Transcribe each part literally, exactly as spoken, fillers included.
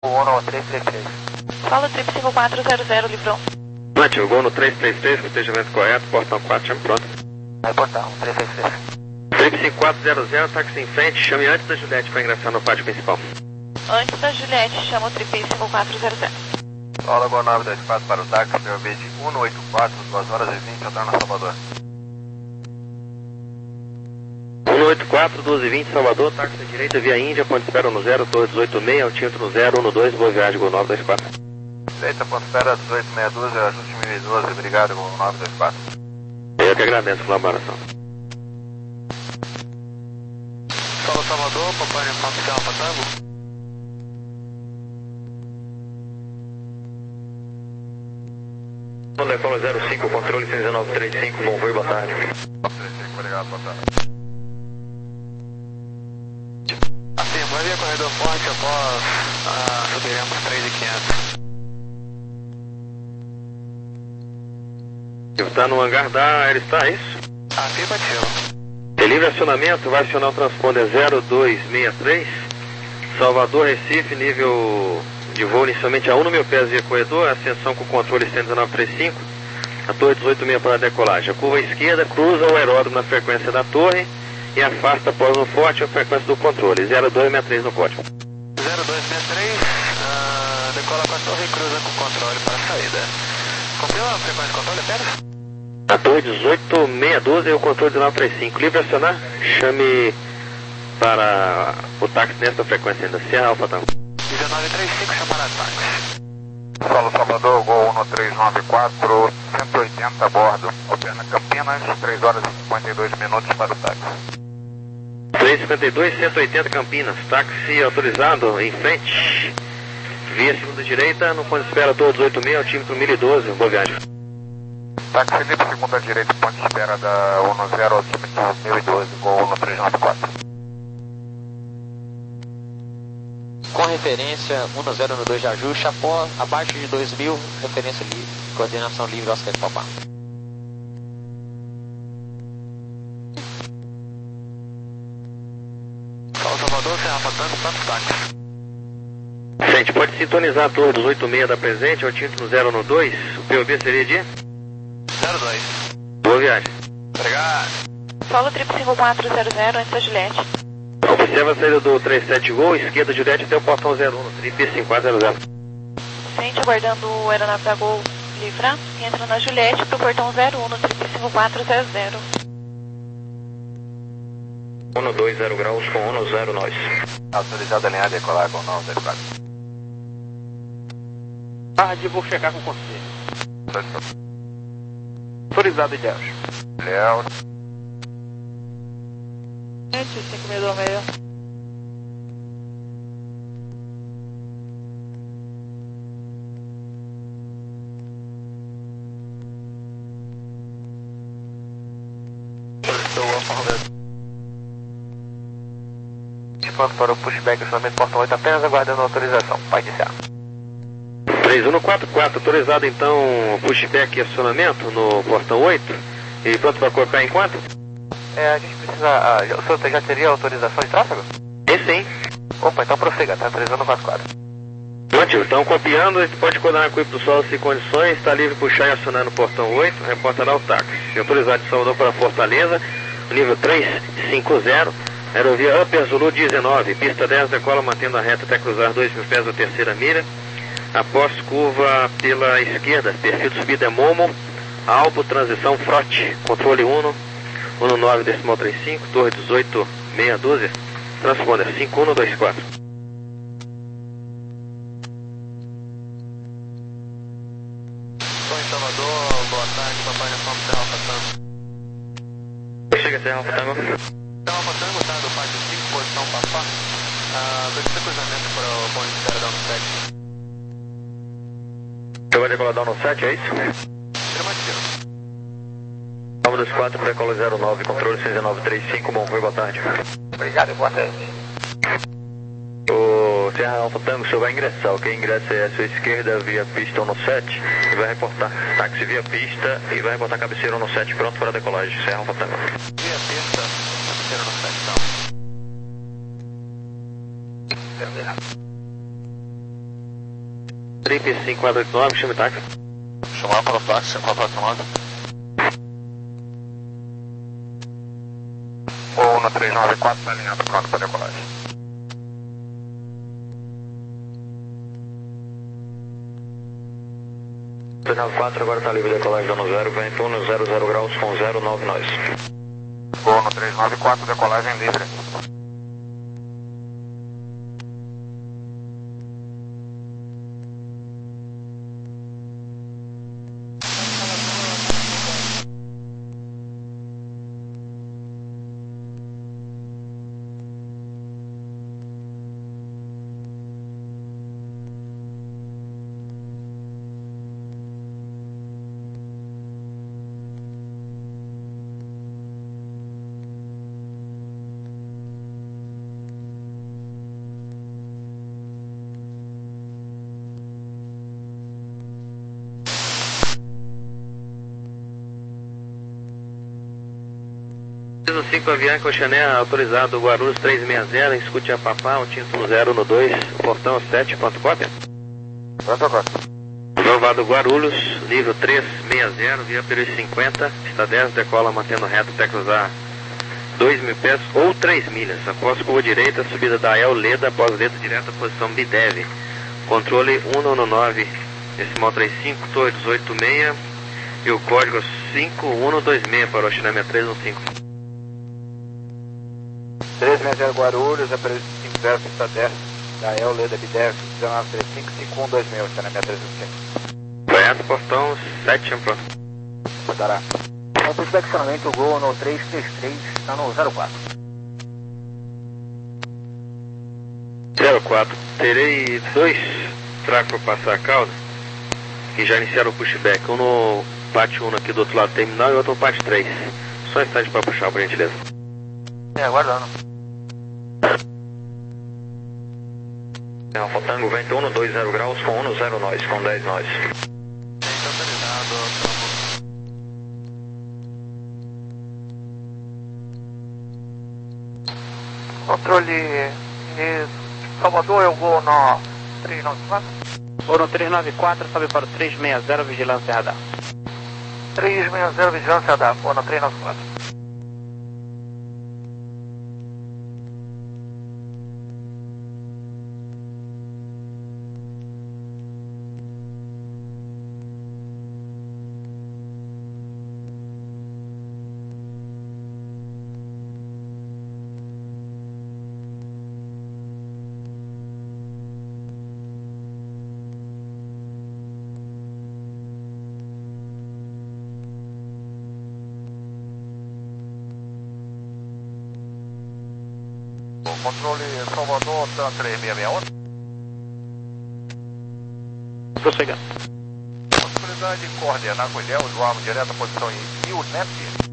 Gol três três três. Solo trip cinco quatro zero zero, livrou. Mate, Gol no três três três, protegimento correto, portão quatro, chame pronto. Vai portão, três três três. Trip cinco quatro zero zero, táxi em frente, chame antes da Juliette para ingressar no pátio principal. Antes da Juliette, chama o trip cinco quatro zero zero. Solo Gol nove dois quatro para o táxi, seu B de cento e oitenta e quatro, duas horas e vinte, entrando na Salvador. cento e oitenta e quatro, doze e vinte, Salvador, táxi à direita, via Índia, ponto espera no zero, torre dezoito seis, altímetro no zero, um dois, boa viagem, Gol nove dois quatro. Direita, ponto espera dezoito sessenta e dois, ajuste mil e doze, obrigado, Gol nove dois quatro. Eu que agradeço a colaboração. Solo Salvador, Papai Oficial Patango. Decola zero cinco, controle cento e dezenove trinta e cinco, bom voo e boa tarde. trinta e cinco, obrigado, boa tarde. Assim, vai via corredor forte após ah, subiremos três mil e quinhentos. Está no hangar da Aeristar, é isso? Afirmativo. Tem livre acionamento, vai acionar o transponder zero dois seis três, Salvador, Recife, nível de voo inicialmente a um no meu pés via corredor, ascensão com controle cento e dezenove trinta e cinco, a torre dezoito seis para a decolagem. A curva à esquerda cruza o aeródromo na frequência da torre e afasta após no forte a frequência do controle, zero dois seis três no código. zero dois seis três, uh, decola com a torre e cruza com o controle para a saída. Confirma a frequência de controle, Pérez? A torre dezoito seis doze e o controle dezenove trinta e cinco. Livre acionar, chame para o táxi nessa frequência ainda. Sierra Alfa Tango. dezenove trinta e cinco, chamada táxi. Solo Salvador, Gol um três nove quatro, cento e oitenta a bordo. Opera Campinas, três horas e cinquenta e dois minutos para o táxi. três cinquenta e dois, cento e oitenta Campinas. Táxi autorizado em frente. Via segunda direita, no ponto de espera torre dezoito seis, altímetro mil e doze. Boa viagem. Táxi livre, segunda direita, ponto de espera da um zero, altímetro mil e doze, Gol um três nove quatro. Com referência um zero dois de ajuste, após, abaixo de dois mil, referência livre, coordenação livre, Oscar de Papá. Solo Salvador, Serra Patango, Santos Táxi. Gente, pode sintonizar a torre dezoito seis da presente, altímetro no zero dois, o P O B seria de? zero dois. Boa viagem. Obrigado. Solo trip cinco quatro zero zero, antes da Juliette. Observa a saída do trinta e sete Gol, esquerda Juliette até o portão zero um, trip cinco quatro zero zero. Sente aguardando o aeronave da Gol livrar e entra na Juliette para o portão zero um no trip cinco quatro zero zero. um dois zero graus com um zero nós. Autorizado a alinhar, decolar com nove dois quatro. Tarde, vou checar com você. Autorizado, Ilhéus. Ilhéus. cinco seis dois seis. Pronto para o pushback, acionamento portão oito, apenas aguardando a autorização. Pode iniciar. três um quatro quatro, autorizado então pushback e acionamento no portão oito. E pronto para cortar em quanto? É, a gente precisa... Ah, o senhor já teria autorização de tráfego? Sim, sim. Opa, então prossiga, tá? três um quatro quatro. Ótimo, então copiando, você pode coordenar com o do solo se condições, está livre puxar e acionar no portão oito, reportará o táxi. Autorizado de Salvador para Fortaleza, nível três cinco zero, aerovia Upper Zulu dezenove, pista dez, decola mantendo a reta até cruzar dois mil pés da terceira mira. Após curva pela esquerda, perfil de subida é Momo, Alpo, transição Frote, controle um, um nove decimal trinta e cinco, torre dezoito seis doze, transponder cinco um dois quatro. Estou em Salvador, boa tarde, papai na forma Serra Patango. Chega, Serra Patango. Serra Patango, tá? Do pátio cinco, posição Papá. Ah, dois cruzamento para o ponto de espera da um sete. Você vai decolar down no sete, é isso? Afirmativo. nove dois quatro, decola zero nove, controle seis nove três cinco, bom voo, boa tarde. Obrigado e boa tarde. O Serra Alfa Tango, o senhor vai ingressar, ok? Ingressa é a sua esquerda via pista um no sete e vai reportar táxi via pista e vai reportar cabeceira um no sete, pronto para a decolagem, Serra Alfa Tango. Via pista, cabeceira no sete, então. Trip cinco quatro oito nove, chame táxi. Chamar para o táxi cinco quatro oito nove. O um três nove quatro está alinhado, pronto para decolagem. três nove quatro, agora está livre de decolagem dano zero, vento um zero zero graus com zero nove nós. O um três nove quatro, decolagem livre. cinco Avianca Oceané autorizado Guarulhos três seis zero, escute a Papá, um título zero no dois, portão sete, ponto cópia. Pronto, agora. Provado Guarulhos, nível três seis zero, via Peru cinquenta, está dez, decola mantendo reto até cruzar dois mil pés ou três milhas. Após curva direita, subida da El Leda, após Leda direta, posição Bidev. Controle um nove nove, decimal trinta e cinco, torre dezoito seis e o código cinco um dois seis para o Oceané três um cinco. três seis zero Guarulhos, a Peru cinco zero, pista dez, da El Leda Bidev, dezenove trinta e cinco, cinco um dois seis, Oceané três um cinco. Correto, portão sete, pronto. Dará. Ponto de flexionamento, Gol no três três três, está no zero quatro. zero quatro. Terei dois tracos para passar a cauda, que já iniciaram o pushback. Um no pátio um aqui do outro lado do terminal e outro no pátio três. Só instante para puxar, por gentileza. É, aguardando. Fotango, vento um dois zero graus com um zero nós, com dez nós. Controle de Salvador, eu vou no três nove quatro. Vou no três nove quatro, sobe para o três seis zero, vigilância radar. três seis zero, vigilância radar, vou no três nove quatro. Controle Salvador, tá três seis seis um. Prossiga. Possibilidade de coordenar com o Ilhéu, do armo direto, posição em U N E P.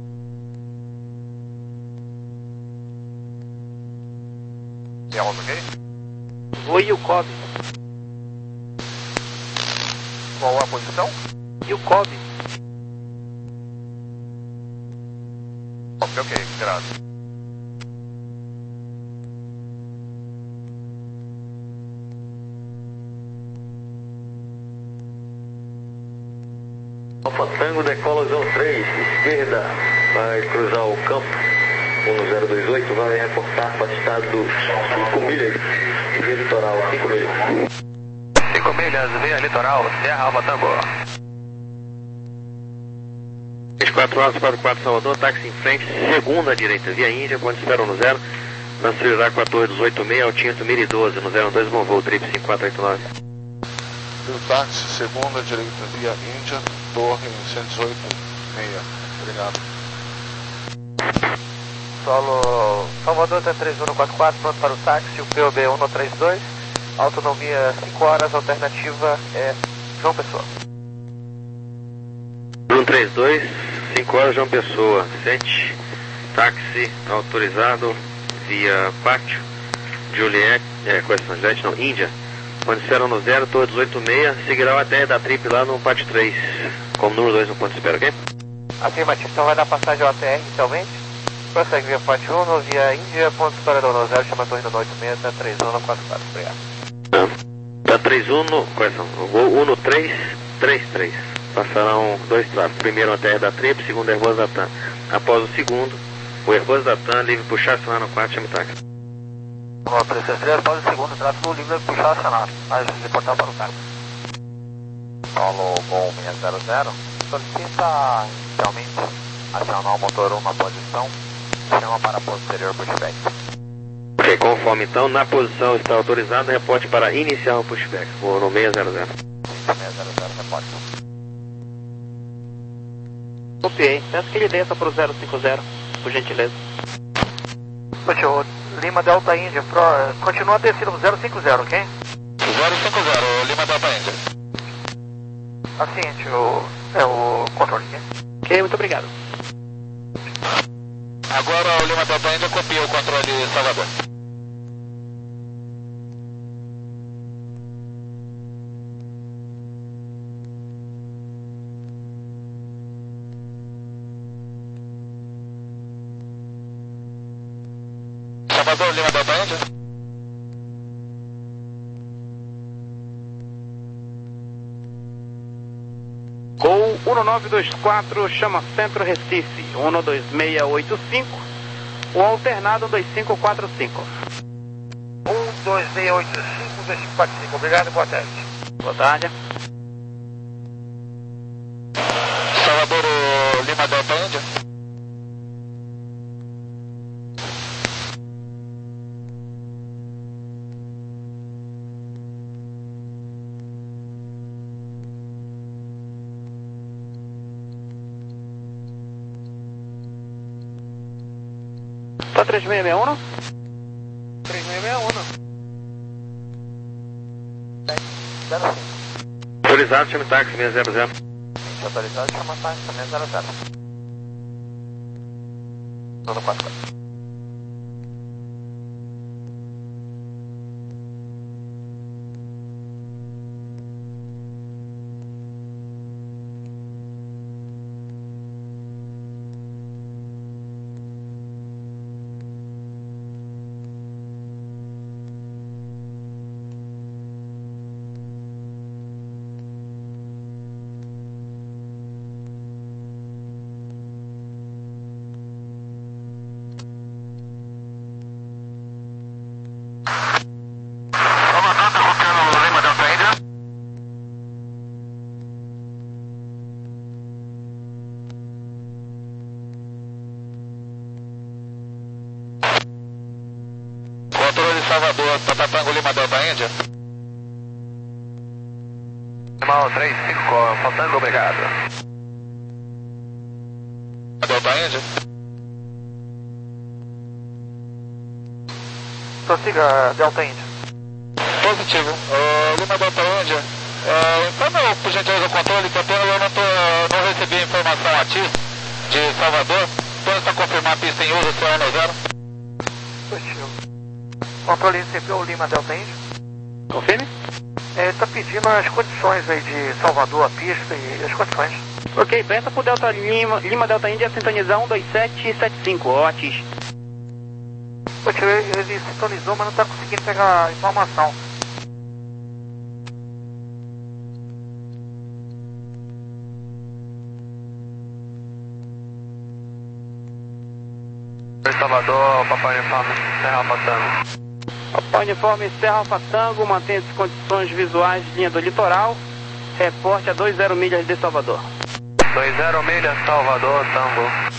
É ok? Vou e o C O B. Qual a posição? E o C O B. Ok, ok, graças. Alfa Tango, decola zero três, esquerda, vai cruzar o campo, um zero dois oito, vai reportar para o estado cinco milhas, via litoral, cinco milhas. cinco milhas, via litoral, Serra Alfa Tango. vinte e quatro horas, quatro quatro Salvador, táxi em frente, segunda direita, via Índia, ponto de espera no zero, transferirá com a torre dezoito seis, Altinho mil e doze, no zero dois, bom voo, trip cinco quatro oito nove. O táxi, segunda direita, via Índia, torre cento e dezoito seis. Obrigado. Solo Salvador T três um quatro quatro, pronto para o táxi, o P O B um três dois, autonomia cinco horas, alternativa é João Pessoa. um três dois, cinco horas, João Pessoa, sete, táxi autorizado via Pátio, Juliette, é, Coração Juliette, não, Índia, ponto de espera no zero, torre dezoito seis, seguirá até da trip lá no Pátio três, como número dois no ponto de espera, ok? Afirmativo, então vai dar passagem ao A T R inicialmente, prossegue via Pátio um, via Índia, ponto de espera no zero, chama a torre no oito seis, três um quatro quatro, obrigado. Tá, tá três um, correção, voo um três três três. Passarão dois tráficos. Primeiro a terra da Trip, segundo a Airbus da TAM. Após o segundo, o Airbus da TAM livre puxar acionar no quatro, chame táxi. O três três três, após o segundo tráfego livre puxar acionar. Mas reportar para o táxi. Solo Gol seis zero zero. Solicita inicialmente acionar o motor um na posição. Chama para posterior pushback. Ok, conforme então, na posição está autorizado, reporte para iniciar o pushback. Vou no seis zero zero. seis zero zero, reporte. Copiei. Peço que ele desça para o zero cinco zero, por gentileza. Poxa, o Lima Delta India, pro, continua descendo no zero cinco zero, ok? zero cinco zero, Lima Delta India. Assim, o, é o controle aqui. Ok, muito obrigado. Agora o Lima Delta India copia o controle de Salvador. Salvador, Lima Delta India. Gol um nove dois quatro, chama Centro Recife, um dois seis oito cinco, o alternado um dois cinco quatro cinco. um dois seis oito cinco, um dois cinco quatro cinco, obrigado e boa tarde. Boa tarde. Salvador, Lima Delta India. Tá três seis seis um? três seis seis um. zero cinco. Autorizado, chame táxi seis zero zero. Autorizado, chama táxi seis zero zero. Todo quatro quatro. Salvador, Tata Tango Lima Delta Índia. Lima três cinco, faltando, obrigado. Delta Índia. Prossiga, Delta Índia. Positivo. Uh, Lima Delta Índia. Uh, então, por gentileza, o controle, que até eu não, tô, não recebi a informação a ti de Salvador. Então, está confirmar a pista em uso, C um zero. Positivo. Controle recebeu o Lima Delta India. Confirme. Ele está pedindo as condições aí de Salvador, a pista e as condições. Ok, peça pro Delta Lima, Lima Delta India sintonizar um dois sete sete cinco, ó, Atis. Poxa, ele, ele sintonizou, mas não está conseguindo pegar a informação. Salvador, Papai Uniforme, Serra Alfa Tango. Papai Uniforme, Serra Alfa Tango, mantém as condições visuais de linha do litoral. Reporte a dois zero milhas de Salvador. dois zero milhas, Salvador, Tango.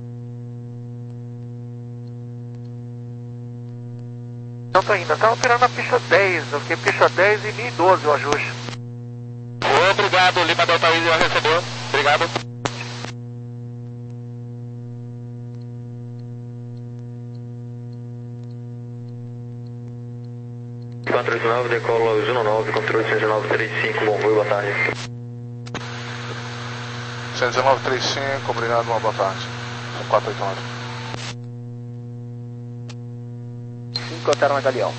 Não tô ainda, tá operando a pista dez, porque pista dez e mil e doze o ajuste. Obrigado, Lima Delta India recebeu. Obrigado. quatro oito nove, decola os um nove, controle cento e nove trinta e cinco, bom voo, boa tarde. cento e nove trinta e cinco, obrigado, uma boa tarde. quatro oito nove. cinco altera na Galeão.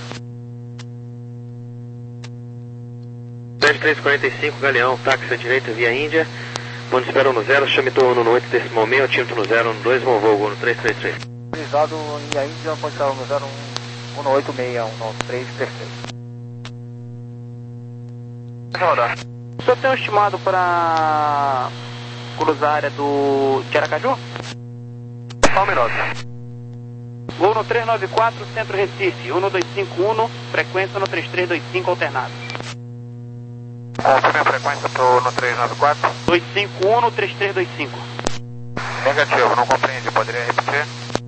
dez três quarenta e cinco, Galeão, táxi à direita, via Índia. Quando espera no zero, chame torno no oito decimal meio, atinto no zero, no dois, bom voo, no três três três. Autorizado em Índia, pode estar no zero um oito seis um nove três três três. Pode rodar. O senhor tem um estimado para cruzar a área do de Aracaju? Só um minuto. Gol no três nove quatro, Centro Recife, um dois cinco um, frequência no três três dois cinco alternado. Confirme a frequência pro no três nove quatro. dois cinco um, três três dois cinco. Negativo, não compreendi, poderia repetir?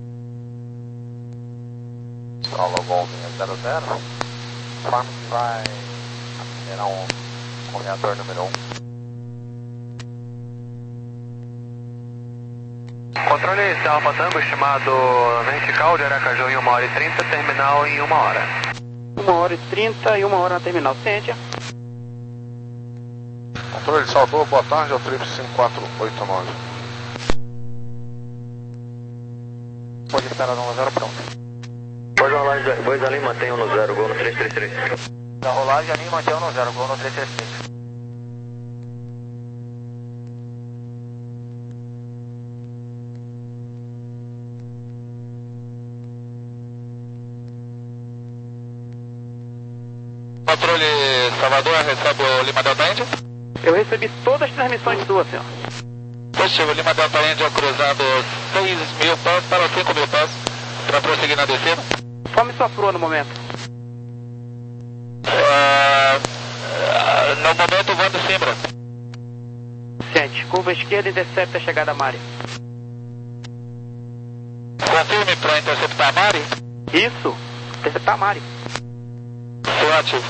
Solo Gol seis zero zero. Farm vai acelerar um corredor número um. Controle Serra Tango, estimado vertical de Aracaju em uma hora e trinta, terminal em uma hora. uma hora e trinta e uma hora na terminal. Ciência. Controle de Salvador, boa tarde, é o triplo cinco quatro oito nove. Pode estar no zero pronto. Pode rolar, voz ali, mantém um no zero, gol no três três três. Da rolagem ali, mantém um no zero, gol no três três três. Controle Salvador, recebe o Lima Delta Índia? Eu recebi todas as transmissões suas, senhor. Positivo, Lima Delta Índia cruzando seis mil pés para cinco mil pés para prosseguir na descida. Forme sua proa no momento. É, é, no momento voando Simbra. Ciente, curva esquerda, intercepta a chegada a Mari. Confirme para interceptar a Mari. Isso, interceptar a Mari. Sou ativo.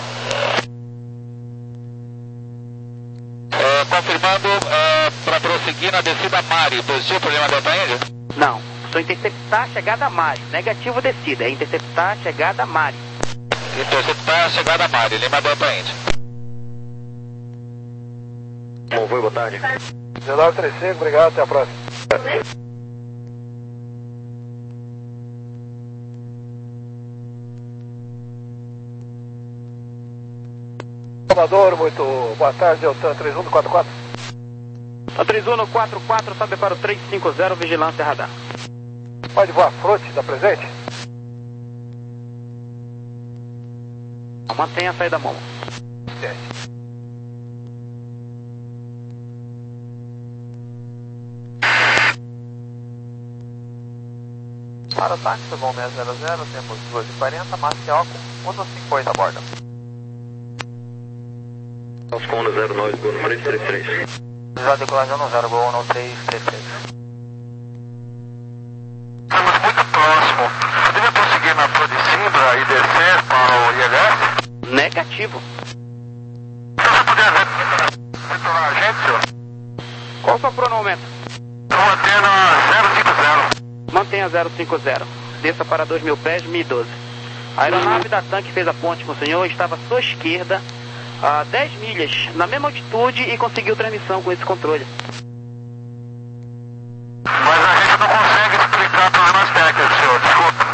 É, confirmando é, para prosseguir na descida Mari. Positivo para Lima Delta Índia? Não, só interceptar a chegada a Mari. Negativo descida, é interceptar a chegada a Mari. Interceptar a chegada a Mari, Lima Delta Índia. Bom, foi, boa tarde. dezenove trinta e cinco, obrigado, até a próxima. Salvador, muito boa tarde, é o TAN três um quatro quatro. A três um quatro quatro, sobe para o três cinco zero, vigilância radar. Pode voar fronte, está presente? Mantenha a saída mão. Para o táxi, voo seis zero zero, temos duas e quarenta, Maceió com um cinco oito a bordo. Os com um zero nove, gol no três três três. Já decolagem no zero, gol no três três três. Estamos muito próximo. Poderia prosseguir na Torre de Simbra e descer para o I L S? Negativo. Se você puder retornar a gente, senhor? Qual sua proa no momento? Estou mantendo a zero cinco zero. Mantenha zero cinco zero. Desça para dois mil pés, M I doze. A aeronave da TAN que fez a ponte com o senhor estava à sua esquerda, a dez milhas, na mesma altitude, e conseguiu transmissão com esse controle. Mas a gente não consegue explicar problemas técnicos, senhor. Desculpa.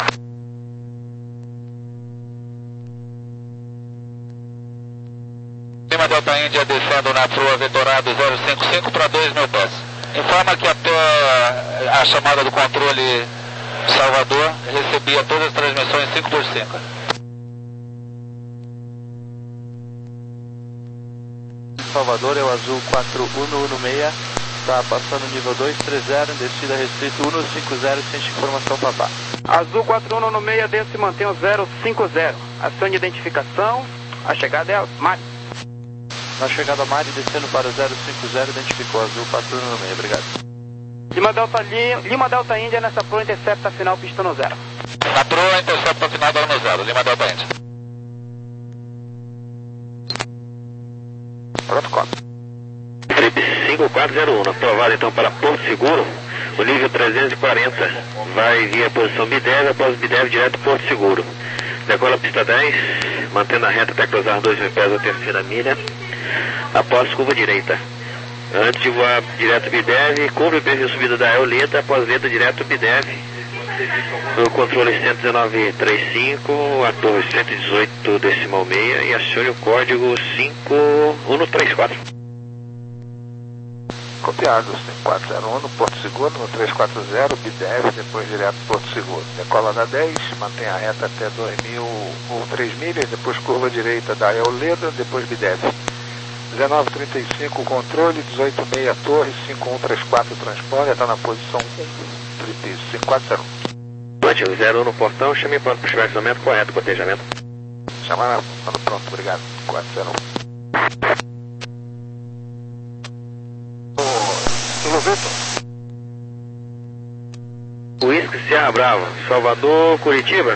Lima Delta Índia descendo na proa vetorado zero cinco cinco para dois mil pés. Informa que até a chamada do controle Salvador recebia todas as transmissões cinco por cinco. Salvador é o azul quatro um um seis, está passando nível dois três zero, em descida restrito um cinco zero, sem informação papá. Azul quatro um um seis, desce e mantém o zero cinco zero. Acione identificação, a chegada é a Mari. Na chegada a Mari, descendo para o zero cinco zero, identificou azul quatro um um seis, obrigado. Lima Delta, Lima Delta Índia, nessa proa intercepta final, pista no zero. Na proa intercepta final da no zero, Lima Delta Índia. Protocolo. Trip cinco quatro zero um, aprovado então para Porto Seguro, o nível trezentos e quarenta vai via posição Bidev, após Bidev direto Porto Seguro. Decola a pista dez, mantendo a reta até cruzar dois mil pés a terceira milha, após curva direita. Antes de voar direto Bidev, cumpre o perfil subida da Eoleta, após lenta direto Bidev, no controle cento e dezenove trinta e cinco, a torre cento e dezoito decimal seis e acione o código cinco um três quatro. Copiado, cinco quatro zero um no Porto Seguro, no três quatro zero, Bidev, depois direto Porto Seguro. Decola da dez, mantém a reta até dois mil ou três milhas, depois curva direita da Eoleda, depois Bidev. dezenove trinta e cinco controle, dezoito seis torre, cinco um três quatro transponder, está na posição um, cinco quatro zero. Atlântico zero um no portão, chame para o puxamento correto, cotejamento. Chamar, mano, pronto, obrigado. quatro zero um. Kilo Vitor. Whisky Serra Brava, Salvador, Curitiba.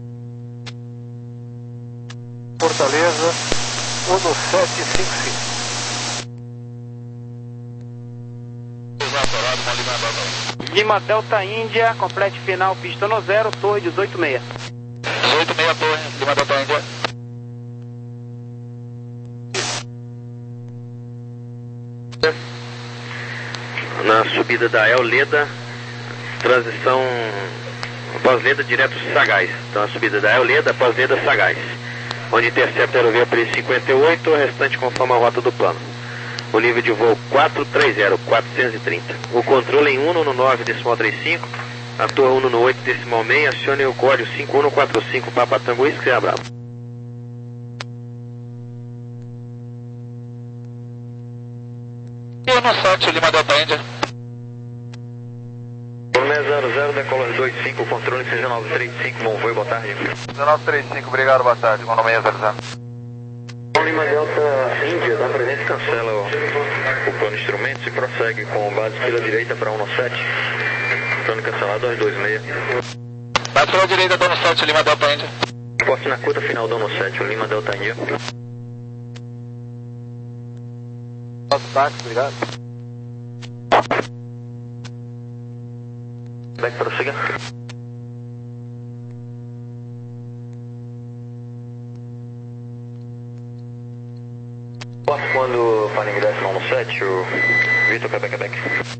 Fortaleza, um sete cinco cinco. Lima Delta Índia, complete final, pista no zero, torre dezoito seis. dezoito seis torre, Lima Delta Índia. Na subida da El Leda, transição pós-Leda direto Sagaz. Então a subida da El Leda, pós-Leda Sagaz. Onde intercepta a aerovia P cinquenta e oito, o restante conforme a rota do plano. O nível de voo quatrocentos e trinta, quatrocentos e trinta. O controle em um no nove decimal trinta e cinco, a torre um no oito decimal seis, acione o código cinco um quatro cinco, Papa Tango Whisky Serra Brava. E no sete, Lima Delta Índia. zero zero, decola dois cinco, controle C G nove três cinco, bom voo, boa tarde. C nove três cinco, obrigado, boa tarde, com nome zero zero. Lima Delta Índia, da frente cancela o, o plano de instrumentos e prossegue com base pela direita para um sete. Plano cancelado, dois dois seis. Base pela direita, dono sete, Lima Delta Índia. Poste na curta final, dono sete, Lima Delta Índia. Nosso táxi, obrigado. Back prossiga. Posso quando para ingressar no sete, o Vitor Quebec Quebec.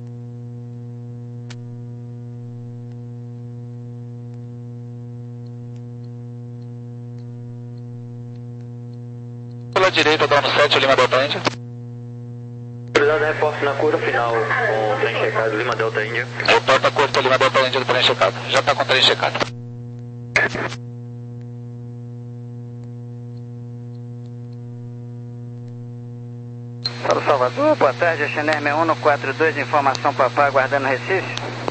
Pela direita, dono sete, Lima Delta Índia. Prioridade é posto na curva final com o trem checado Lima Delta Índia. Reporta curta Lima Delta Índia do trem checado. Já está com o trem checado. Para Salvador, boa tarde, Xaner seis um quatro dois, informação Papá, aguardando Recife.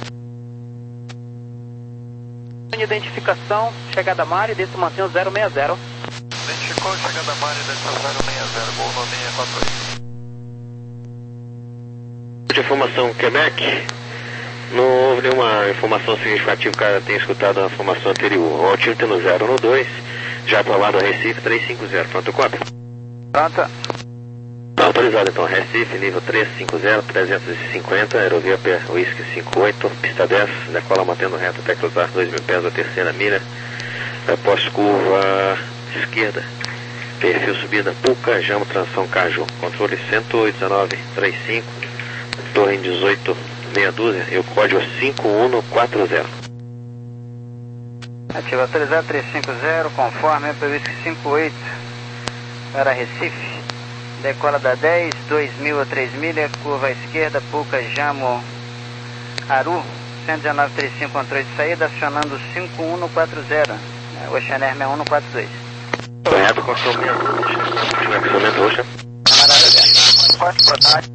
Identificação, chegada Mari, desse mantém o zero seis zero. Identificou, chegada Mari, desse zero seis zero, gol nove seis quatro oito. De informação Quebec, não houve nenhuma informação significativa, o cara tenha escutado a informação anterior. O altivo no zero no dois, já aprovado a Recife três cinco zero, pronto, cópia? Pronta. Autorizado então, Recife, nível trezentos e cinquenta, trezentos e cinquenta, aerovia Whisky cinquenta e oito, pista dez, decola mantendo reto até cruzar dois mil pés da terceira milha, pós-curva esquerda, perfil subida Puca, Jamo, transição Caju, controle cento e dezenove trinta e cinco, torre em dezoito meia dúzia e o código cinco um quatro zero. Ativo autorizado trezentos e cinquenta, conforme para o Whisky cinquenta e oito para Recife. Decola da dez, dois mil a três milhas, curva à esquerda, Puca, Jamo, Aru, cento e dezenove trinta e cinco, controle de saída, acionando cinco um quatro zero, Oceaner seis um quatro dois. Correto, controle instrumento Ocean. Camarada, boa tarde.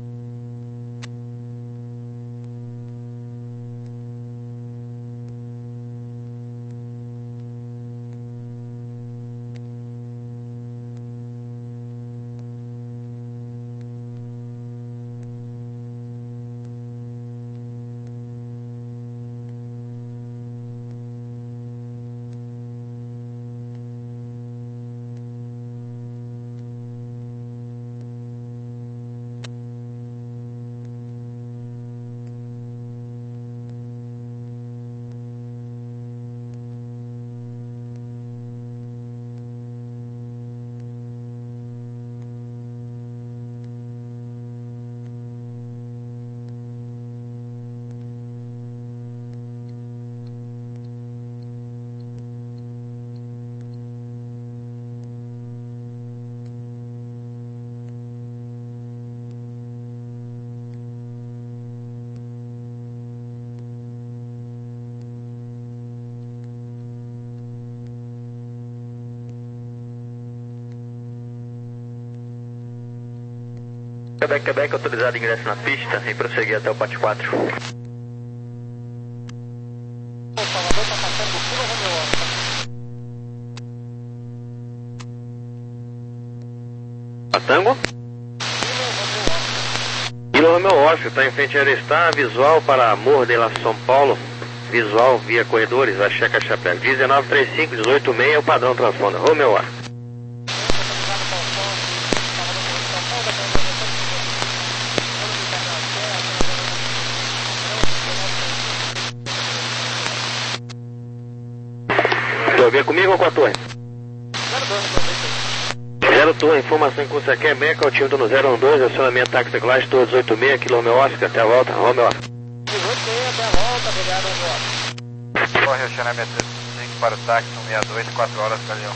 Quebec, Quebec, autorizado ingresso na pista e prosseguir até o pátio quatro. Tango? Kilo Romeo Oscar, está em frente a Aerostar, visual para Amor de la São Paulo, visual via corredores, a Checa Chapéu, dezenove trinta e cinco, dezoito seis, é o padrão transponder, Romeo Oscar. Estou vendo comigo ou com a torre? Zero Torre, informação em curso aqui é Meca, o time no zero um dois, acionamento táxi classe, torre dezoito seis, quilo Romeo Oscar, até a volta, Romeo Oscar. dezoito seis, até a volta, obrigado, Romeo. Torre, acionamento cinco para o táxi, um seis dois, quatro horas, Galeão.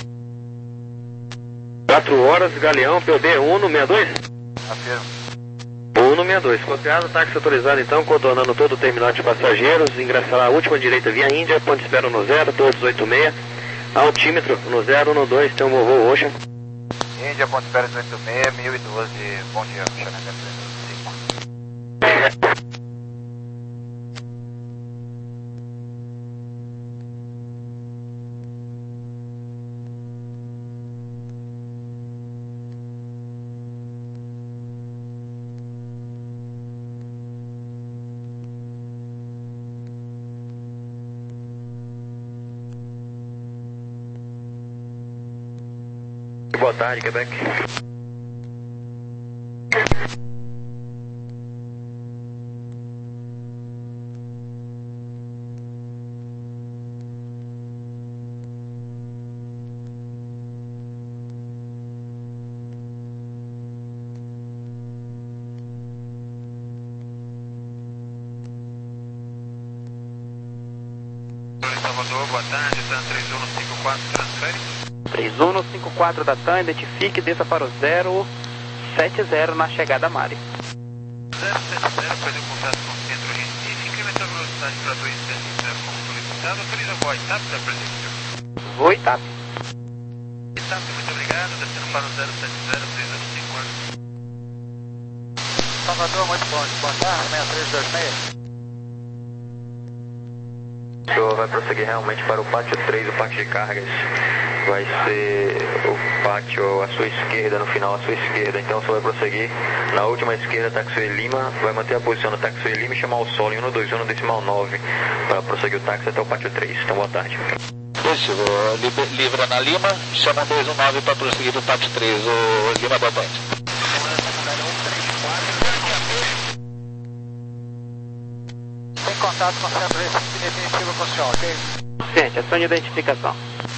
quatro horas, Galeão, P B um no seis dois? Afirmo. um no seis dois, copiado, táxi autorizado então, contornando todo o terminal de passageiros, ingressará a última direita via Índia, ponto de espera no zero, torre dezoito seis, altímetro no zero um dois, tem um voo Ocean. Índia, ponto de espera dezoito seis, mil e doze, bom dia, acionamento cinco. Boa tarde, Quebec. Salvador, boa tarde, TAM três um cinco quatro, transfere. três um cinco quatro da TAM, identifique e desça para o zero sete zero na chegada a Mari. zero sete zero, perdeu contato com o centro Recife, incrementou a velocidade para dois sete zero como solicitado, autoriza a voz, TAP da presença. Vou e TAP. TAP, muito obrigado, descendo para o zero sete zero, três um cinco quatro. Salvador, muito bom, boa tarde, seis três dois seis. O senhor vai prosseguir realmente para o pátio três, o pátio de cargas. Vai ser o pátio à sua esquerda, no final à sua esquerda. Então o senhor vai prosseguir na última esquerda, Taxiway Lima. Vai manter a posição do Taxiway Lima e chamar o solo em um dois um decimal nove para prosseguir o táxi até o pátio três. Então boa tarde. Positivo, livra na Lima, chama um dois um nove para prosseguir do pátio três, o Lima boa tarde. Tem contato com o centro Recife definitivo com o senhor, ok? Gente, ação de identificação.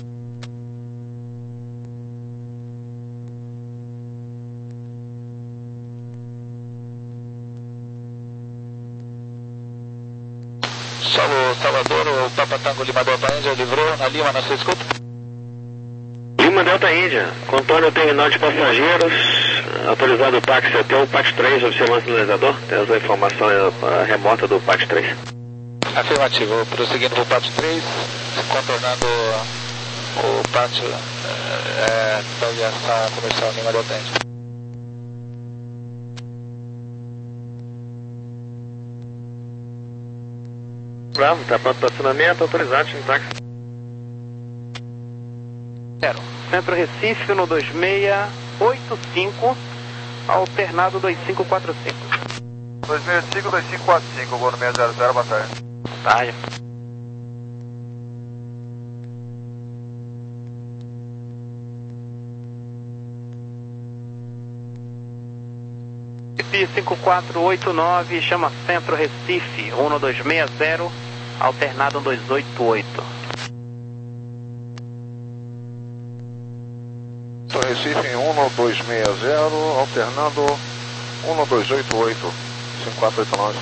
Solo Salvador, o Papa Tango Lima Delta Índia livrou na Lima na sua escuta? Lima Delta Índia, contorno o terminal de passageiros, autorizado o táxi até o pátio três, observando o sinalizador. Temos a informação remota do pátio três. Afirmativo, prosseguindo para o pátio três, contornando o pátio é, da aviação comercial Lima Delta Índia. Bravo, está pronto para acionamento, autorizado, time táxi. Zero. Centro Recife no dois seis oito cinco, alternado dois cinco quatro cinco. dois seis cinco, dois cinco quatro cinco, voo no seis zero zero, boa tarde. Tarde. cinco quatro oito nove, chama Centro Recife, um dois seis zero, alternado dois oito oito. Centro Recife em um dois seis zero, alternando um dois oito oito, cinco quatro oito nove.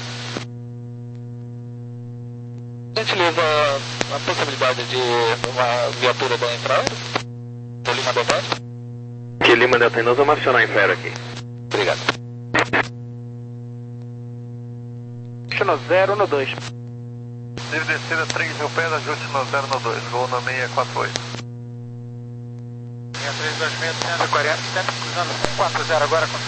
Gentileza, a possibilidade de uma viatura da Infraero? Do Lima Delta Índia? Que Lima Delta Índia, nós vamos acionar a Infraero aqui. Obrigado. No zero no dois. Livre descida três mil pés, ajuste no zero no dois, voo no seis quatro oito. seis três dois seis, cento e quarenta, sempre cruzando cento e quarenta agora com